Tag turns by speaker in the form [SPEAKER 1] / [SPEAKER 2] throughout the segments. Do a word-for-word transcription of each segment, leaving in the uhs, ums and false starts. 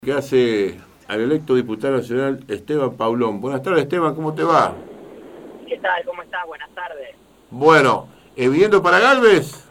[SPEAKER 1] Que hace al electo diputado nacional Esteban Paulón. Buenas tardes, Esteban, ¿cómo te va?
[SPEAKER 2] ¿Qué tal? ¿Cómo estás? Buenas tardes.
[SPEAKER 1] Bueno, eh, ¿viniendo para Galvez?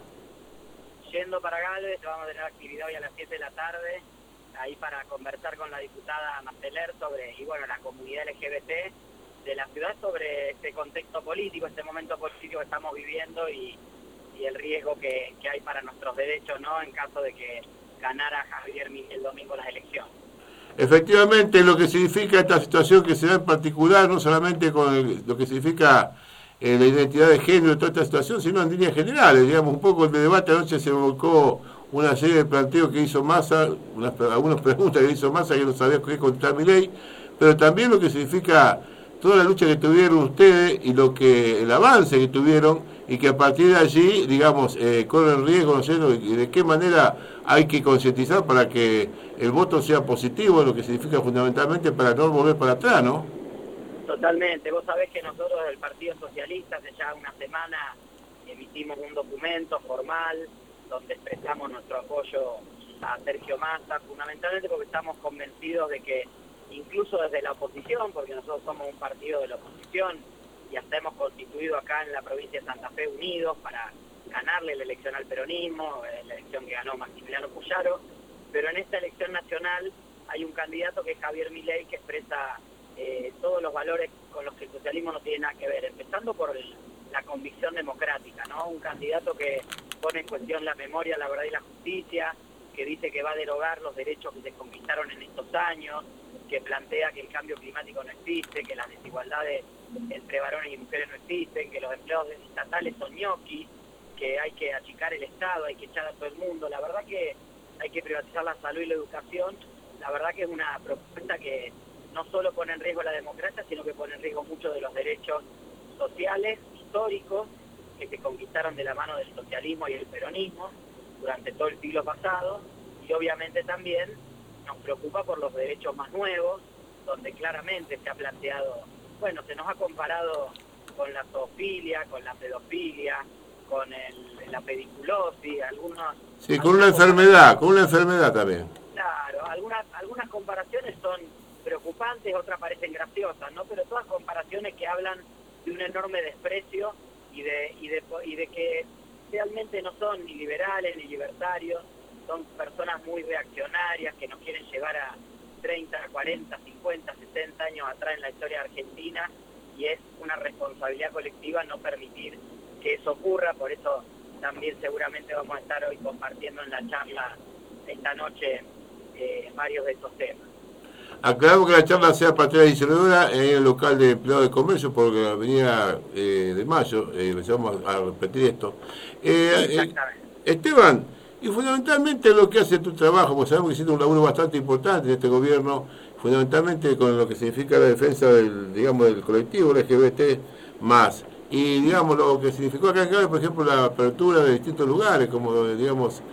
[SPEAKER 2] Yendo para Galvez, vamos a tener actividad hoy a las siete de la tarde, ahí para conversar con la diputada Masteler sobre, y bueno, la comunidad L G B T de la ciudad sobre este contexto político, este momento político que estamos viviendo y, y el riesgo que, que hay para nuestros derechos, ¿no? En caso de que ganara Javier Milei el domingo las elecciones.
[SPEAKER 1] Efectivamente, lo que significa esta situación que se da en particular, no solamente con el, lo que significa eh, la identidad de género y toda esta situación, sino en líneas generales. Digamos, un poco el debate anoche se volcó una serie de planteos que hizo Massa, unas, algunas preguntas que hizo Massa que no sabía qué contestar Milei, pero también lo que significa toda la lucha que tuvieron ustedes y lo que el avance que tuvieron y que a partir de allí, digamos, eh, corren riesgo, no sé, y de qué manera hay que concientizar para que el voto sea positivo, lo que significa fundamentalmente para no volver para atrás, ¿no?
[SPEAKER 2] Totalmente. Vos sabés que nosotros del Partido Socialista hace ya una semana emitimos un documento formal donde expresamos nuestro apoyo a Sergio Massa, fundamentalmente porque estamos convencidos de que incluso desde la oposición, porque nosotros somos un partido de la oposición y hasta hemos constituido acá en la provincia de Santa Fe unidos para ganarle la elección al peronismo, la elección que ganó Maximiliano Puyaro, pero en esta elección nacional hay un candidato que es Javier Milei que expresa eh, todos los valores con los que el socialismo no tiene nada que ver, empezando por el, la convicción democrática, ¿no? Un candidato que pone en cuestión la memoria, la verdad y la justicia, que dice que va a derogar los derechos que se conquistaron en estos años, que plantea que el cambio climático no existe, que las desigualdades entre varones y mujeres no existen, que los empleados estatales son ñoquis, que hay que achicar el Estado, hay que echar a todo el mundo. La verdad que hay que privatizar la salud y la educación. La verdad que es una propuesta que no solo pone en riesgo la democracia, sino que pone en riesgo muchos de los derechos sociales, históricos, que se conquistaron de la mano del socialismo y el peronismo durante todo el siglo pasado, y obviamente también nos preocupa por los derechos más nuevos, donde claramente se ha planteado, bueno, se nos ha comparado con la zoofilia, con la pedofilia, con el, la pediculosis, algunos...
[SPEAKER 1] Sí, con una enfermedad, con una enfermedad también.
[SPEAKER 2] Claro, algunas, algunas comparaciones son preocupantes, otras parecen graciosas, ¿no? Pero todas comparaciones que hablan de un enorme desprecio y de, y de, y de que realmente no son ni liberales ni libertarios, son personas muy reaccionarias que nos quieren llevar a treinta, cuarenta, cincuenta, sesenta años atrás en la historia argentina, y es una responsabilidad colectiva no permitir que eso ocurra. Por eso también seguramente vamos a estar hoy compartiendo en la charla esta noche eh, varios de estos temas.
[SPEAKER 1] Aclaramos que la charla sea a partir de las diecinueve horas en el local de empleado de comercio, porque la avenida eh, de Mayo, eh, vamos a repetir esto. Eh,
[SPEAKER 2] Exactamente.
[SPEAKER 1] Eh, Esteban, y fundamentalmente lo que hace tu trabajo, porque sabemos que hiciste un laburo bastante importante en este gobierno, fundamentalmente con lo que significa la defensa del, digamos, del colectivo L G B T más, y digamos lo que significó acá en Galvez, por ejemplo, la apertura de distintos lugares, como digamos,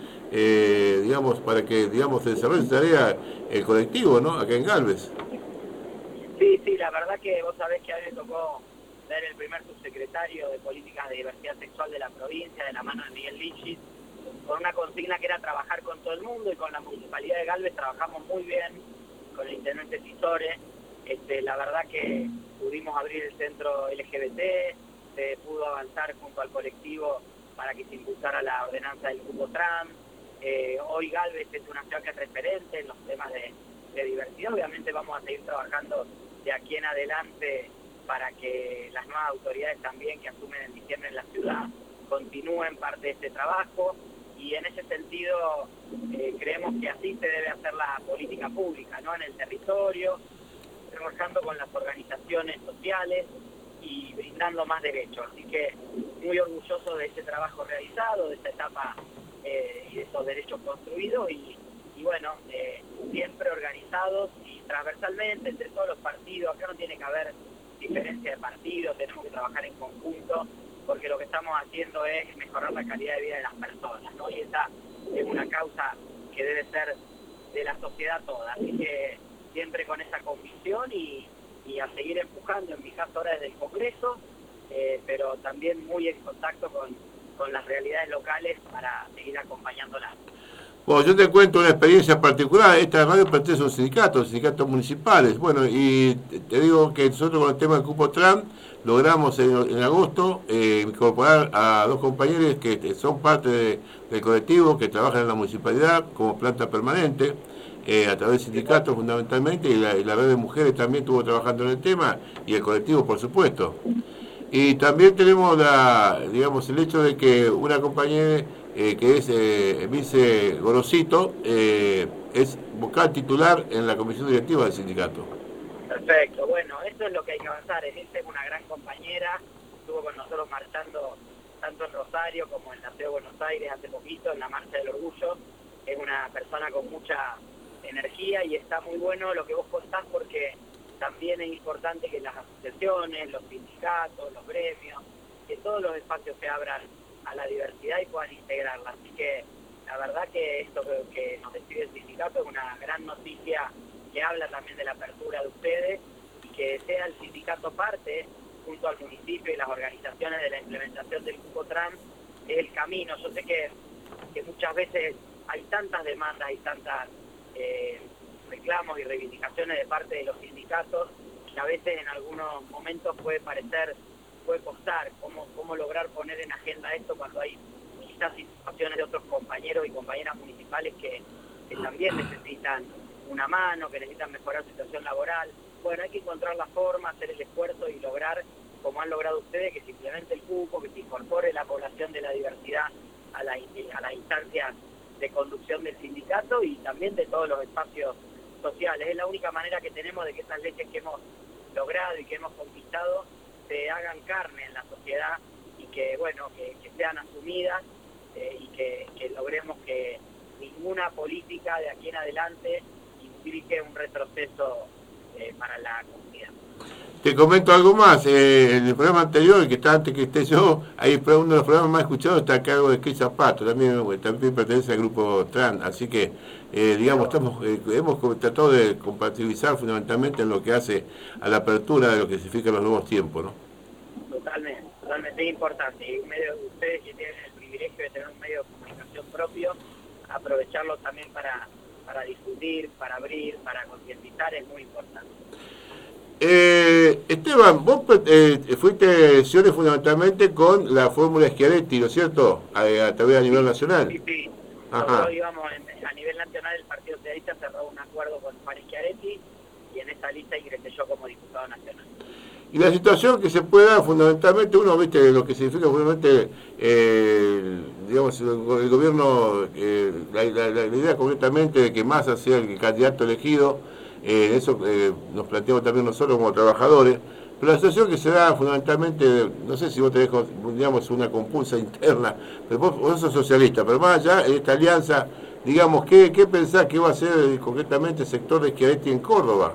[SPEAKER 1] eh, digamos, para que digamos se desarrolle esa tarea el colectivo, ¿no? Acá en Galvez.
[SPEAKER 2] Sí, sí, la verdad que vos sabés que a mí me tocó ser el primer subsecretario de Políticas de Diversidad Sexual de la provincia, de la mano de Miguel Lichis, con una consigna que era trabajar con todo el mundo, y con la Municipalidad de Galvez trabajamos muy bien, con el Intendente Cisore. Este, la verdad que pudimos abrir el centro L G B T, se pudo avanzar junto al colectivo para que se impulsara la ordenanza del cupo trans. Eh, hoy Galvez es una ciudad que es referente en los temas de, de diversidad. Obviamente vamos a seguir trabajando de aquí en adelante para que las nuevas autoridades también que asumen en diciembre en la ciudad continúen parte de este trabajo, y en ese sentido eh, creemos que así se debe hacer la política pública, ¿no? En el territorio, trabajando con las organizaciones sociales y brindando más derechos. Así que muy orgulloso de ese trabajo realizado, de esta etapa eh, y de esos derechos construidos, y, y bueno, eh, siempre organizados y transversalmente entre todos los partidos. Acá no tiene que haber diferencia de partidos, tenemos que trabajar en conjunto, porque lo que estamos haciendo es mejorar la calidad de vida de las personas, ¿no? Y esa es una causa que debe ser de la sociedad toda. Así que siempre con esa convicción y, y a seguir empujando, en mi caso ahora desde el Congreso, eh, pero también muy en contacto con, con las realidades locales para seguir acompañándolas.
[SPEAKER 1] Bueno, yo te cuento una experiencia particular. Esta radio pertenece a un sindicato, sindicatos municipales. Bueno, y te digo que nosotros con el tema del cupo trans logramos en, en agosto eh, incorporar a dos compañeros que son parte de, del colectivo, que trabajan en la municipalidad como planta permanente, eh, a través del sindicato fundamentalmente, y la, y la red de mujeres también estuvo trabajando en el tema, y el colectivo, por supuesto. Y también tenemos la, digamos, el hecho de que una compañera eh, que es eh, Vice Gorosito eh, es vocal titular en la comisión directiva del sindicato.
[SPEAKER 2] Perfecto, bueno, eso es lo que hay que avanzar. Elisa es una gran compañera, estuvo con nosotros marchando tanto en Rosario como en la Ciudad de Buenos Aires hace poquito, en la Marcha del Orgullo. Es una persona con mucha energía y está muy bueno lo que vos contás, porque también es importante que las asociaciones, los sindicatos, los gremios, que todos los espacios se abran a la diversidad y puedan integrarla. Así que la verdad que esto que, que nos decide el sindicato es una gran noticia, que habla también de la apertura de ustedes, y que sea el sindicato parte, junto al municipio y las organizaciones, de la implementación del cupo trans, es el camino. Yo sé que, que muchas veces hay tantas demandas y tantas eh, reclamos y reivindicaciones de parte de los sindicatos, que a veces en algunos momentos puede parecer, puede costar cómo, cómo lograr poner en agenda esto cuando hay quizás situaciones de otros compañeros y compañeras municipales que, que también necesitan una mano, que necesitan mejorar su situación laboral. Bueno, hay que encontrar la forma, hacer el esfuerzo y lograr, como han logrado ustedes, que se implemente el cupo, que se incorpore la población de la diversidad a la, a las instancias de conducción del sindicato y también de todos los espacios sociales. Es la única manera que tenemos de que esas leyes que hemos logrado y que hemos conquistado se hagan carne en la sociedad y que, bueno, que, que sean asumidas eh, y que, que logremos que ninguna política de aquí en adelante implique un retroceso eh, para la comunidad.
[SPEAKER 1] Te comento algo más. Eh, en el programa anterior, que está antes que esté yo, hay uno de los programas más escuchados está a cargo de Cris Zapato, también, también pertenece al grupo trans, así que, eh, digamos, estamos eh, hemos tratado de compatibilizar fundamentalmente en lo que hace a la apertura de lo que significan los nuevos tiempos, ¿no?
[SPEAKER 2] Totalmente, totalmente importante. Y un medio de ustedes que tienen el privilegio de tener un medio de comunicación propio, aprovecharlo también para, para discutir, para abrir, para concientizar, es muy importante.
[SPEAKER 1] Eh, Esteban, vos eh, fuiste sesiones fundamentalmente con la fórmula Schiaretti, ¿no es cierto? A, a través a nivel nacional.
[SPEAKER 2] Sí, sí.
[SPEAKER 1] Ajá.
[SPEAKER 2] Nosotros íbamos en, a nivel nacional, el Partido Socialista cerró un acuerdo con Juan Schiaretti y en esa lista ingresé yo como diputado nacional.
[SPEAKER 1] Y la situación que se puede dar fundamentalmente, uno viste lo que significa fundamentalmente, eh, digamos, el, el gobierno, eh, la, la, la idea concretamente de que Massa sea el candidato elegido, eh, eso eh, nos planteamos también nosotros como trabajadores, pero la situación que se da fundamentalmente, no sé si vos tenés, digamos, una compulsa interna, pero vos, vos sos socialista, pero más allá de esta alianza, digamos, ¿qué, qué pensás que va a hacer eh, concretamente el sector de Schiaretti en Córdoba?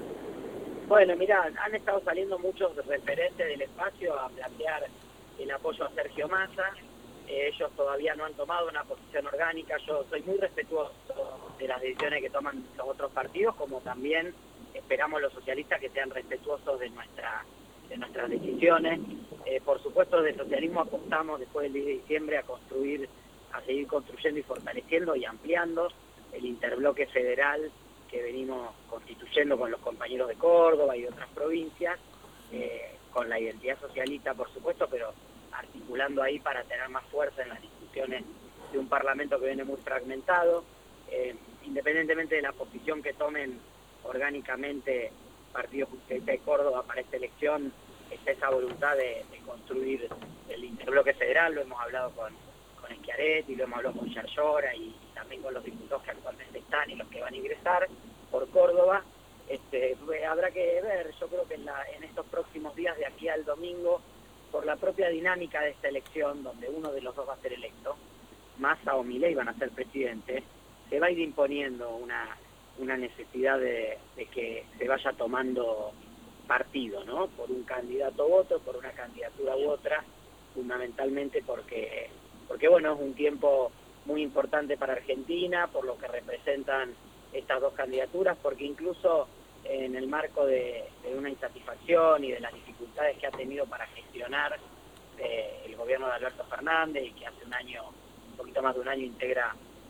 [SPEAKER 2] Bueno, mirá, han estado saliendo muchos referentes del espacio a plantear el apoyo a Sergio Massa. Eh, ellos todavía no han tomado una posición orgánica. Yo soy muy respetuoso de las decisiones que toman los otros partidos, como también esperamos los socialistas que sean respetuosos de nuestra de nuestras decisiones. Eh, por supuesto, desde el socialismo apostamos después del diez de diciembre a construir, a seguir construyendo y fortaleciendo y ampliando el interbloque federal que venimos constituyendo con los compañeros de Córdoba y de otras provincias, eh, con la identidad socialista, por supuesto, pero articulando ahí para tener más fuerza en las discusiones de un Parlamento que viene muy fragmentado. Eh, independientemente de la posición que tomen orgánicamente Partido Justicialista de Córdoba para esta elección, está esa voluntad de, de construir el interbloque federal. Lo hemos hablado con, con Schiaretti, lo hemos hablado con Yarlora y, y también con los diputados que actualmente están y los que van a ingresar por Córdoba. Este, habrá que ver, yo creo que en, la, en estos próximos días de aquí al domingo, por la propia dinámica de esta elección, donde uno de los dos va a ser electo, Massa o Milei van a ser presidentes, se va a ir imponiendo una, una necesidad de, de que se vaya tomando partido, ¿no? Por un candidato u otro, por una candidatura u otra, fundamentalmente porque, porque bueno, es un tiempo muy importante para Argentina, por lo que representan estas dos candidaturas, porque incluso en el marco de, de una insatisfacción y de las dificultades que ha tenido para gestionar eh, el gobierno de Alberto Fernández, y que hace un año, un poquito más de un año integra como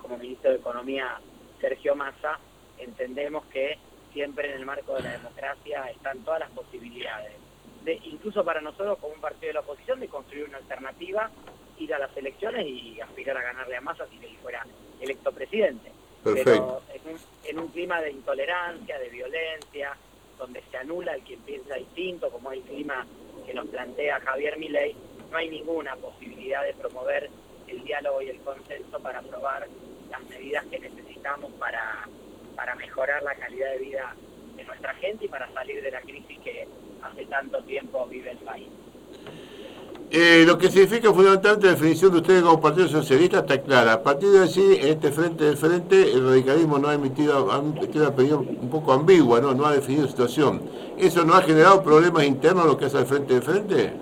[SPEAKER 2] como ministro de Economía Sergio Massa, entendemos que siempre en el marco de la democracia están todas las posibilidades, de, incluso para nosotros como un partido de la oposición, de construir una alternativa, ir a las elecciones y aspirar a ganarle a Massa si él fuera electo presidente.
[SPEAKER 1] Perfecto.
[SPEAKER 2] Pero en un, en un clima de intolerancia, de violencia, donde se anula el quien piensa distinto, como es el clima que nos plantea Javier Milei, no hay ninguna posibilidad de promover el diálogo y el consenso para aprobar las medidas que necesitamos para, para mejorar la calidad de vida de nuestra gente y para salir de la crisis que hace tanto tiempo vive el país.
[SPEAKER 1] Eh, lo que significa fundamentalmente la definición de ustedes como Partido Socialista está clara. A partir de allí, en este frente del frente, el radicalismo no ha emitido, ha emitido una opinión un poco ambigua, ¿no? No ha definido situación. ¿Eso no ha generado problemas internos lo que hace al frente del frente?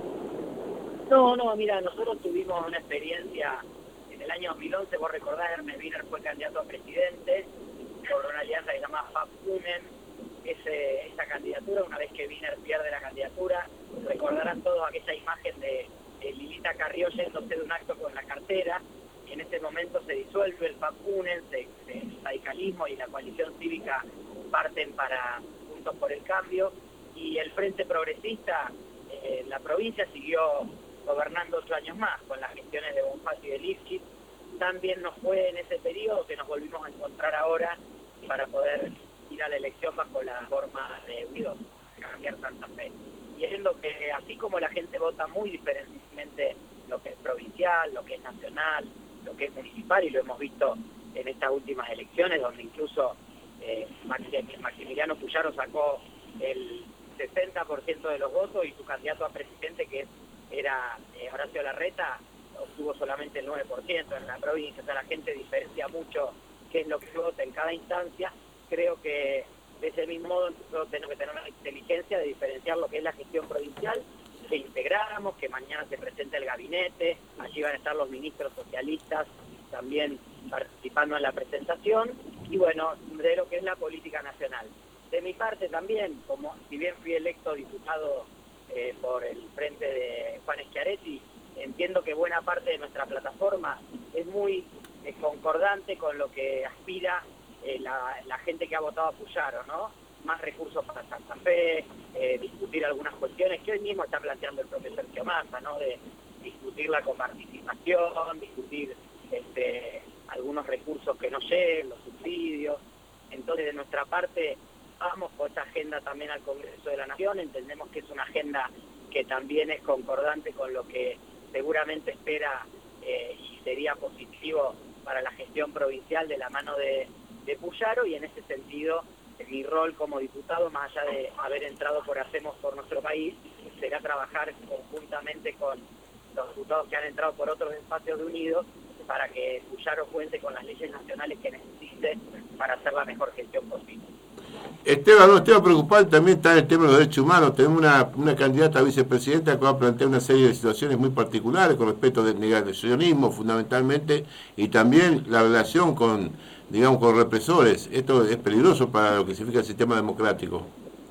[SPEAKER 2] No, no, mira, nosotros tuvimos una experiencia en el año dos mil once, vos recordás, Hermes Wiener fue candidato a presidente por una alianza que se llama FAP-UNEN. Ese, esa candidatura, una vez que Wiener pierde la candidatura, recordarán todos aquella imagen de, de Lilita Carrió yéndose de un acto con la cartera, y en ese momento se disuelve el FAP-UNEN, se, se, el radicalismo y la coalición cívica parten para Juntos por el Cambio, y el Frente Progresista en eh, la provincia siguió gobernando ocho años más, con las gestiones de Bonfatti y de Lifchitz. También nos fue en ese periodo que nos volvimos a encontrar ahora para poder ir a la elección bajo la forma de Unidos, cambiar Santa Fe. Y es lo que, así como la gente vota muy diferentemente lo que es provincial, lo que es nacional, lo que es municipal, y lo hemos visto en estas últimas elecciones, donde incluso eh, Maximiliano Puyaro sacó el sesenta por ciento de los votos y su candidato a presidente, que era eh, Horacio Larreta, obtuvo solamente el nueve por ciento en la provincia. O sea, la gente diferencia mucho qué es lo que vota en cada instancia. Creo que de ese mismo modo nosotros tenemos que tener una inteligencia de diferenciar lo que es la gestión provincial, que integráramos, que mañana se presente el gabinete, allí van a estar los ministros socialistas también participando en la presentación, y bueno, de lo que es la política nacional. De mi parte también, como si bien fui electo diputado eh, por el frente de Juan Schiaretti, entiendo que buena parte de nuestra plataforma es muy eh, concordante con lo que aspira Eh, la, la gente que ha votado a Puyaro, ¿no? Más recursos para Santa Fe, eh, discutir algunas cuestiones que hoy mismo está planteando el propio Sergio Massa, ¿no? De discutirla con participación, discutir este, algunos recursos que no lleguen, los subsidios. Entonces, de nuestra parte, vamos por esa agenda también al Congreso de la Nación. Entendemos que es una agenda que también es concordante con lo que seguramente espera eh, y sería positivo para la gestión provincial de la mano de de Puyaro, y en ese sentido mi rol como diputado, más allá de haber entrado por Hacemos por Nuestro País, será trabajar conjuntamente con los diputados que han entrado por otros espacios de Unidos para que Puyaro cuente con las leyes nacionales que necesite para hacer la mejor gestión posible.
[SPEAKER 1] Esteban, un tema preocupante también está en el tema de los derechos humanos. Tenemos una, una candidata a vicepresidenta que va a plantear una serie de situaciones muy particulares con respecto al negacionismo fundamentalmente, y también la relación con, digamos, con represores. Esto es peligroso para lo que significa el sistema democrático.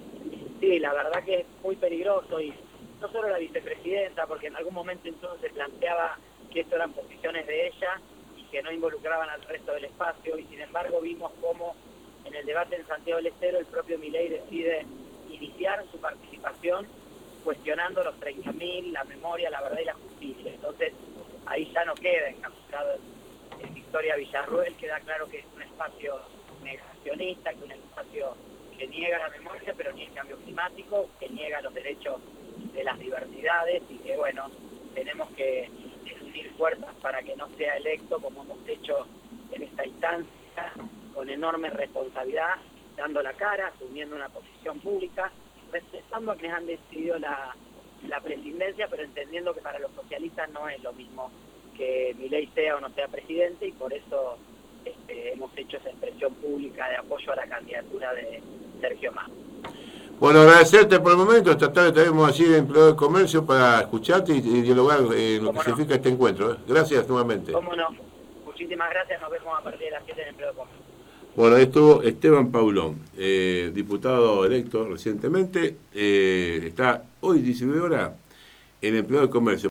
[SPEAKER 2] Sí, la verdad que es muy peligroso, y no solo la vicepresidenta, porque en algún momento entonces se planteaba que esto eran posiciones de ella y que no involucraban al resto del espacio, y sin embargo vimos cómo en el debate en Santiago del Estero el propio Milei decide iniciar su participación cuestionando los treinta mil, la memoria, la verdad y la justicia. Entonces ahí ya no queda encapsulado en Victoria Villarruel, queda claro que es un espacio negacionista, que es un espacio que niega la memoria pero ni el cambio climático, que niega los derechos de las diversidades, y que bueno, tenemos que unir fuerzas para que no sea electo, como hemos hecho en esta instancia, con enorme responsabilidad, dando la cara, asumiendo una posición pública, respetando a quienes han decidido la, la presidencia, pero entendiendo que para los socialistas no es lo mismo que Milei sea o no sea presidente, y por eso este, hemos hecho esa expresión pública de apoyo a la candidatura de Sergio Massa.
[SPEAKER 1] Bueno, agradecerte por el momento. Esta tarde tenemos allí de empleado de comercio para escucharte y, y dialogar en lo que no? significa este encuentro. ¿eh? Gracias nuevamente.
[SPEAKER 2] Cómo no. Muchísimas gracias. Nos vemos a partir de las siete en empleado de comercio.
[SPEAKER 1] Bueno, ahí estuvo Esteban Paulón, eh, diputado electo recientemente. Eh, está hoy diecinueve horas en empleado de comercio.